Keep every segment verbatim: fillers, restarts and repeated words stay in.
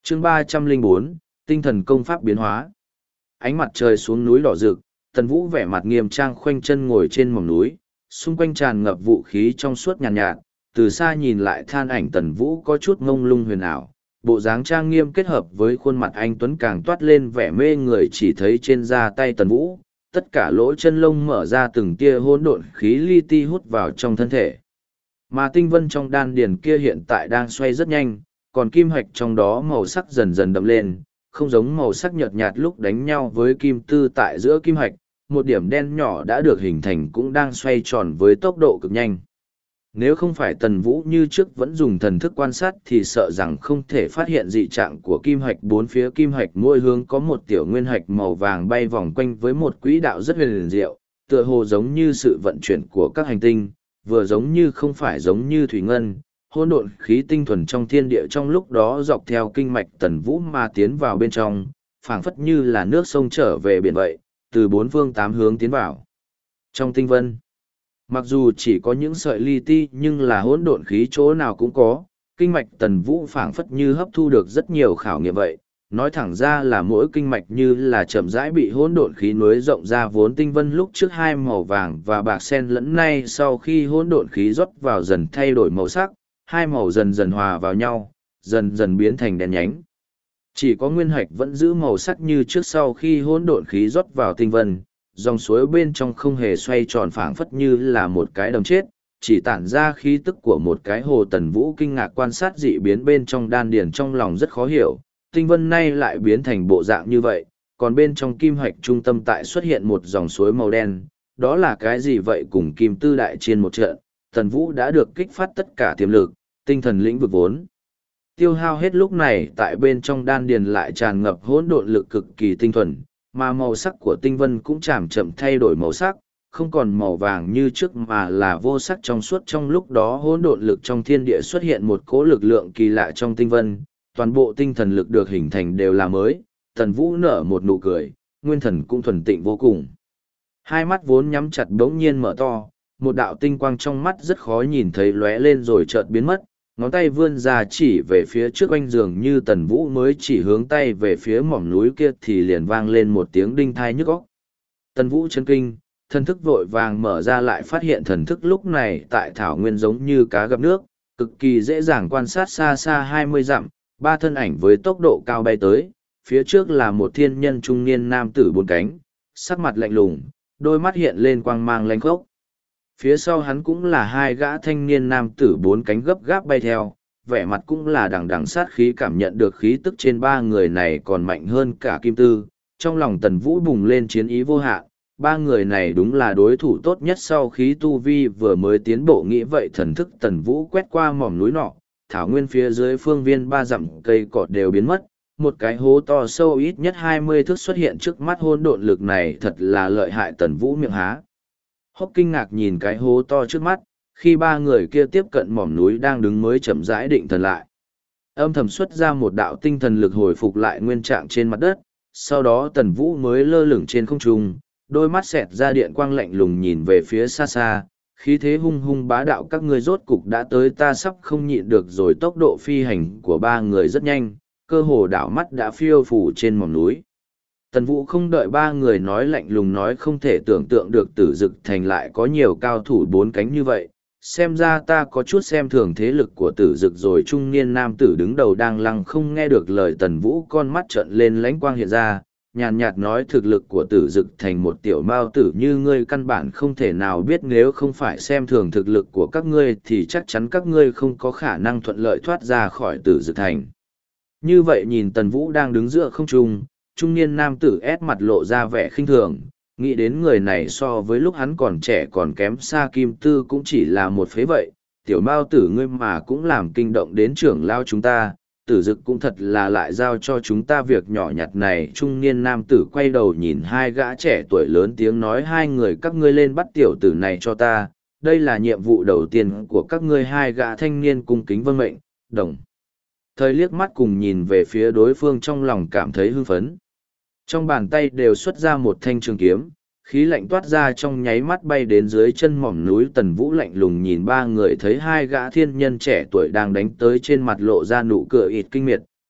chương ba trăm linh bốn, tinh thần công pháp biến hóa. Ánh mặt trời xuống núi đỏ rực, Tần Vũ vẻ mặt nghiêm trang khoanh chân ngồi trên mỏm núi, xung quanh tràn ngập vũ khí trong suốt nhàn nhạt, nhạt, từ xa nhìn lại than ảnh Tần Vũ có chút ngông lung huyền ảo, bộ dáng trang nghiêm kết hợp với khuôn mặt anh tuấn càng toát lên vẻ mê người, chỉ thấy trên da tay Tần Vũ, tất cả lỗ chân lông mở ra từng tia hỗn độn khí li ti hút vào trong thân thể. Mà tinh vân trong đan điền kia hiện tại đang xoay rất nhanh, còn kim hạch trong đó màu sắc dần dần đậm lên, không giống màu sắc nhợt nhạt lúc đánh nhau với kim tư tại giữa kim hạch, một điểm đen nhỏ đã được hình thành cũng đang xoay tròn với tốc độ cực nhanh. Nếu không phải Tần Vũ như trước vẫn dùng thần thức quan sát thì sợ rằng không thể phát hiện dị trạng của kim hạch. Bốn phía kim hạch mỗi hướng có một tiểu nguyên hạch màu vàng bay vòng quanh với một quỹ đạo rất huyền diệu, tựa hồ giống như sự vận chuyển của các hành tinh, vừa giống như không phải giống như thủy ngân. Hỗn độn khí tinh thuần trong thiên địa trong lúc đó dọc theo kinh mạch Tần Vũ mà tiến vào bên trong, phảng phất như là nước sông trở về biển vậy, từ bốn phương tám hướng tiến vào trong tinh vân. Mặc dù chỉ có những sợi li ti nhưng là hỗn độn khí chỗ nào cũng có, kinh mạch Tần Vũ phảng phất như hấp thu được rất nhiều khảo nghiệm vậy. Nói thẳng ra là mỗi kinh mạch như là chậm rãi bị hỗn độn khí nối rộng ra, vốn tinh vân lúc trước hai màu vàng và bạc xen lẫn nay sau khi hỗn độn khí rót vào dần thay đổi màu sắc, hai màu dần dần hòa vào nhau, dần dần biến thành đen nhánh. Chỉ có nguyên hạch vẫn giữ màu sắc như trước sau khi hỗn độn khí rót vào tinh vân, dòng suối bên trong không hề xoay tròn phảng phất như là một cái đầm chết, chỉ tản ra khí tức của một cái hồ. Tần Vũ kinh ngạc quan sát dị biến bên trong đan điền, trong lòng rất khó hiểu, tinh vân nay lại biến thành bộ dạng như vậy, còn bên trong kim hạch trung tâm tại xuất hiện một dòng suối màu đen, đó là cái gì vậy? Cùng kim tư đại chiến một trận, Tần Vũ đã được kích phát tất cả tiềm lực, tinh thần lĩnh vực vốn tiêu hao hết, lúc này tại bên trong đan điền lại tràn ngập hỗn độn lực cực kỳ tinh thuần, mà màu sắc của tinh vân cũng chậm chậm thay đổi màu sắc, không còn màu vàng như trước mà là vô sắc trong suốt. Trong lúc đó hỗn độn lực trong thiên địa xuất hiện một cỗ lực lượng kỳ lạ trong tinh vân, toàn bộ tinh thần lực được hình thành đều là mới. Tần Vũ nở một nụ cười, nguyên thần cũng thuần tịnh vô cùng. Hai mắt vốn nhắm chặt bỗng nhiên mở to, một đạo tinh quang trong mắt rất khó nhìn thấy lóe lên rồi chợt biến mất, ngón tay vươn ra chỉ về phía trước oanh, dường như Tần Vũ mới chỉ hướng tay về phía mỏm núi kia thì liền vang lên một tiếng đinh thai nhức óc. Tần Vũ chấn kinh, thần thức vội vàng mở ra, lại phát hiện thần thức lúc này tại thảo nguyên giống như cá gặp nước, cực kỳ dễ dàng quan sát xa xa hai mươi dặm, ba thân ảnh với tốc độ cao bay tới, phía trước là một thiên nhân trung niên nam tử bốn cánh, sắc mặt lạnh lùng, đôi mắt hiện lên quang mang lanh khốc. Phía sau hắn cũng là hai gã thanh niên nam tử bốn cánh gấp gáp bay theo, vẻ mặt cũng là đằng đằng sát khí. Cảm nhận được khí tức trên ba người này còn mạnh hơn cả kim tư, trong lòng Tần Vũ bùng lên chiến ý vô hạn. Ba người này đúng là đối thủ tốt nhất sau khi tu vi vừa mới tiến bộ. Nghĩ vậy thần thức Tần Vũ quét qua mỏm núi nọ, thảo nguyên phía dưới phương viên ba dặm cây cỏ đều biến mất, một cái hố to sâu ít nhất hai mươi thước xuất hiện trước mắt. Hỗn độn lực này thật là lợi hại. Tần Vũ miệng há hốc kinh ngạc nhìn cái hố to trước mắt, khi ba người kia tiếp cận mỏm núi đang đứng mới chậm rãi định thần lại. Âm thầm xuất ra một đạo tinh thần lực hồi phục lại nguyên trạng trên mặt đất, sau đó Tần Vũ mới lơ lửng trên không trung, đôi mắt xẹt ra điện quang lạnh lùng nhìn về phía xa xa, khí thế hung hung bá đạo. Các ngươi rốt cục đã tới, ta sắp không nhịn được rồi. Tốc độ phi hành của ba người rất nhanh, cơ hồ đảo mắt đã phiêu phủ trên mỏm núi. Tần Vũ không đợi ba người nói, lạnh lùng nói, không thể tưởng tượng được Tử Dực Thành lại có nhiều cao thủ bốn cánh như vậy, xem ra ta có chút xem thường thế lực của Tử Dực rồi. Trung niên nam tử đứng đầu đang lăng không nghe được lời Tần Vũ, con mắt trợn lên lãnh quang hiện ra, nhàn nhạt nói, thực lực của Tử Dực Thành một tiểu mao tử như ngươi căn bản không thể nào biết, nếu không phải xem thường thực lực của các ngươi thì chắc chắn các ngươi không có khả năng thuận lợi thoát ra khỏi Tử Dực Thành. Như vậy nhìn Tần Vũ đang đứng giữa không trung, trung niên nam tử ép mặt lộ ra vẻ khinh thường, nghĩ đến người này so với lúc hắn còn trẻ còn kém xa kim tư, cũng chỉ là một phế vậy. Tiểu mao tử ngươi mà cũng làm kinh động đến trưởng lao chúng ta, Tử Dực cũng thật là lại giao cho chúng ta việc nhỏ nhặt này. Trung niên nam tử quay đầu nhìn hai gã trẻ tuổi lớn tiếng nói, hai người các ngươi lên bắt tiểu tử này cho ta, đây là nhiệm vụ đầu tiên của các ngươi. Hai gã thanh niên cung kính vâng mệnh, đồng thời liếc mắt cùng nhìn về phía đối phương, trong lòng cảm thấy hưng phấn. Trong bàn tay đều xuất ra một thanh trường kiếm, khí lạnh toát ra trong nháy mắt bay đến dưới chân mỏm núi. Tần Vũ lạnh lùng nhìn ba người, thấy hai gã thiên nhân trẻ tuổi đang đánh tới, trên mặt lộ ra nụ cười ít kinh miệt,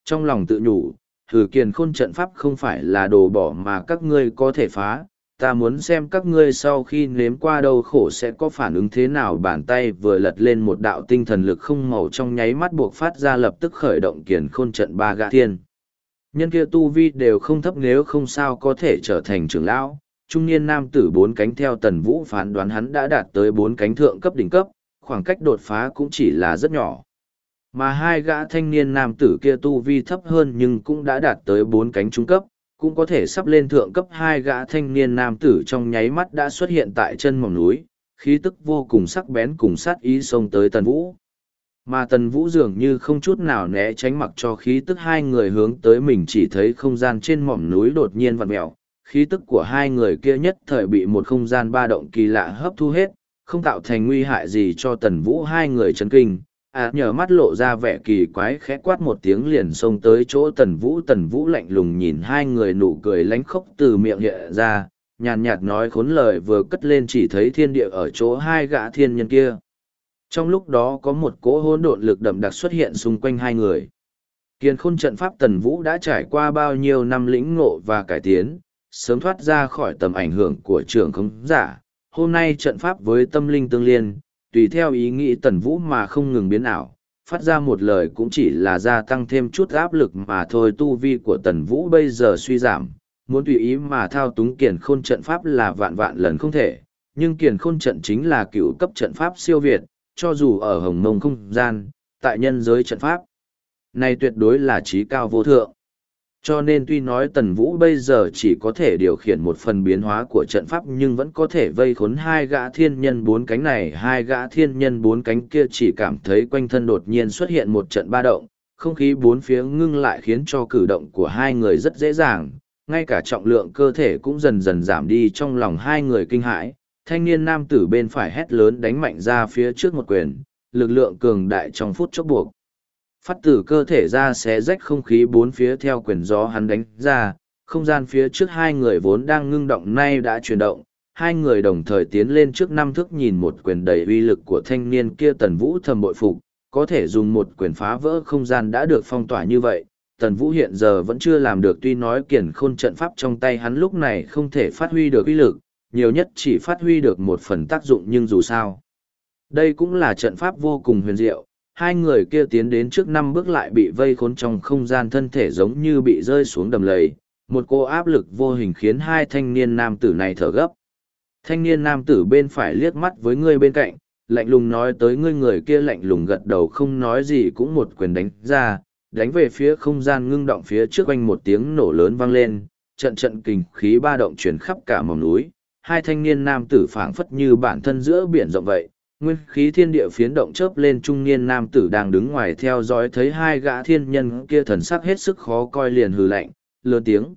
trong lòng tự nhủ, thử kiền khôn trận pháp không phải là đồ bỏ mà các ngươi có thể phá, ta muốn xem các ngươi sau khi nếm qua đau khổ sẽ có phản ứng thế nào. Bàn tay vừa lật lên, một đạo tinh thần lực không màu trong nháy mắt buộc phát ra, lập tức khởi động kiền khôn trận. Ba gã thiên nhân kia tu vi đều không thấp, nếu không sao có thể trở thành trưởng lão. Trung niên nam tử bốn cánh theo Tần Vũ phán đoán hắn đã đạt tới bốn cánh thượng cấp đỉnh cấp, khoảng cách đột phá cũng chỉ là rất nhỏ. Mà hai gã thanh niên nam tử kia tu vi thấp hơn nhưng cũng đã đạt tới bốn cánh trung cấp, cũng có thể sắp lên thượng cấp. Hai gã thanh niên nam tử trong nháy mắt đã xuất hiện tại chân mỏm núi, khí tức vô cùng sắc bén cùng sát ý xông tới Tần Vũ. Mà Tần Vũ dường như không chút nào né tránh, mặc cho khí tức hai người hướng tới mình, chỉ thấy không gian trên mỏm núi đột nhiên vặn mèo, khí tức của hai người kia nhất thời bị một không gian ba động kỳ lạ hấp thu hết, không tạo thành nguy hại gì cho Tần Vũ. Hai người chấn kinh, à nhờ mắt lộ ra vẻ kỳ quái, khẽ quát một tiếng liền xông tới chỗ Tần Vũ. Tần Vũ lạnh lùng nhìn hai người, nụ cười lánh khóc từ miệng hiện ra, nhàn nhạt nói khốn lời vừa cất lên, chỉ thấy thiên địa ở chỗ hai gã thiên nhân kia. Trong lúc đó có một cỗ hỗn độn lực đậm đặc xuất hiện xung quanh hai người. Kiền khôn trận pháp Tần Vũ đã trải qua bao nhiêu năm lĩnh ngộ và cải tiến, sớm thoát ra khỏi tầm ảnh hưởng của trưởng khống giả. Hôm nay trận pháp với tâm linh tương liên, tùy theo ý nghĩ Tần Vũ mà không ngừng biến ảo, phát ra một lời cũng chỉ là gia tăng thêm chút áp lực mà thôi. Tu vi của Tần Vũ bây giờ suy giảm, muốn tùy ý mà thao túng kiền khôn trận pháp là vạn vạn lần không thể, nhưng kiền khôn trận chính là cựu cấp trận pháp siêu việt, cho dù ở hồng mông không gian, tại nhân giới trận pháp này tuyệt đối là trí cao vô thượng. Cho nên tuy nói Tần Vũ bây giờ chỉ có thể điều khiển một phần biến hóa của trận pháp, nhưng vẫn có thể vây khốn hai gã thiên nhân bốn cánh này. Hai gã thiên nhân bốn cánh kia chỉ cảm thấy quanh thân đột nhiên xuất hiện một trận ba động, không khí bốn phía ngưng lại khiến cho cử động của hai người rất dễ dàng, ngay cả trọng lượng cơ thể cũng dần dần giảm đi. Trong lòng hai người kinh hãi, thanh niên nam tử bên phải hét lớn đánh mạnh ra phía trước một quyền, lực lượng cường đại trong phút chốc buộc phát từ cơ thể ra, xé rách không khí bốn phía. theo quyền gió hắn đánh ra, không gian phía trước hai người vốn đang ngưng động nay đã chuyển động, hai người đồng thời tiến lên trước năm thước. Nhìn một quyền đầy uy lực của thanh niên kia, Tần Vũ thầm bội phục, có thể dùng một quyền phá vỡ không gian đã được phong tỏa như vậy. Tần Vũ hiện giờ vẫn chưa làm được, tuy nói kiền khôn trận pháp trong tay hắn lúc này không thể phát huy được uy lực, nhiều nhất chỉ phát huy được một phần tác dụng, nhưng dù sao đây cũng là trận pháp vô cùng huyền diệu. Hai người kia tiến đến trước năm bước lại bị vây khốn trong không gian, thân thể giống như bị rơi xuống đầm lầy, một cô áp lực vô hình khiến hai thanh niên nam tử này thở gấp. Thanh niên nam tử bên phải liếc mắt với người bên cạnh, lạnh lùng nói tới ngươi. Người kia lạnh lùng gật đầu không nói gì, cũng một quyền đánh ra, đánh về phía không gian ngưng động phía trước. Quanh một tiếng nổ lớn vang lên, trận trận kình khí ba động chuyển khắp cả mỏm núi. Hai thanh niên nam tử phảng phất như bản thân giữa biển rộng vậy, nguyên khí thiên địa phiến động chớp lên. Trung niên nam tử đang đứng ngoài theo dõi thấy hai gã thiên nhân kia thần sắc hết sức khó coi, liền hừ lạnh lớn tiếng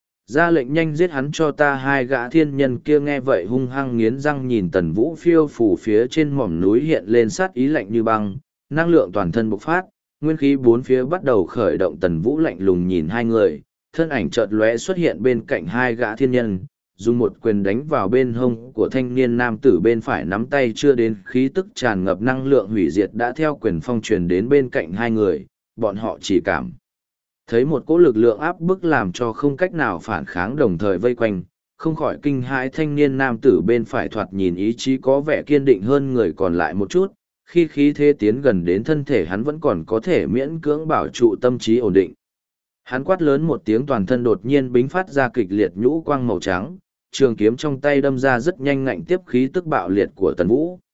ra lệnh nhanh giết hắn cho ta. Hai gã thiên nhân kia nghe vậy hung hăng nghiến răng nhìn Tần Vũ phiêu phủ phía trên mỏm núi, hiện lên sát ý lạnh như băng, năng lượng toàn thân bộc phát, nguyên khí bốn phía bắt đầu khởi động. Tần Vũ lạnh lùng nhìn hai người, thân ảnh chợt lóe xuất hiện bên cạnh hai gã thiên nhân, dùng một quyền đánh vào bên hông của thanh niên nam tử bên phải, nắm tay chưa đến, khí tức tràn ngập năng lượng hủy diệt đã theo quyền phong truyền đến bên cạnh hai người. Bọn họ chỉ cảm thấy một cỗ lực lượng áp bức làm cho không cách nào phản kháng, đồng thời vây quanh, không khỏi kinh hãi. Thanh niên nam tử bên phải thoạt nhìn ý chí có vẻ kiên định hơn người còn lại một chút, khi khí thế tiến gần đến thân thể hắn vẫn còn có thể miễn cưỡng bảo trụ tâm trí ổn định. Hắn quát lớn một tiếng, toàn thân đột nhiên bính phát ra kịch liệt nhũ quang màu trắng, trường kiếm trong tay đâm ra rất nhanh, ngạnh tiếp khí tức bạo liệt của Tần Vũ.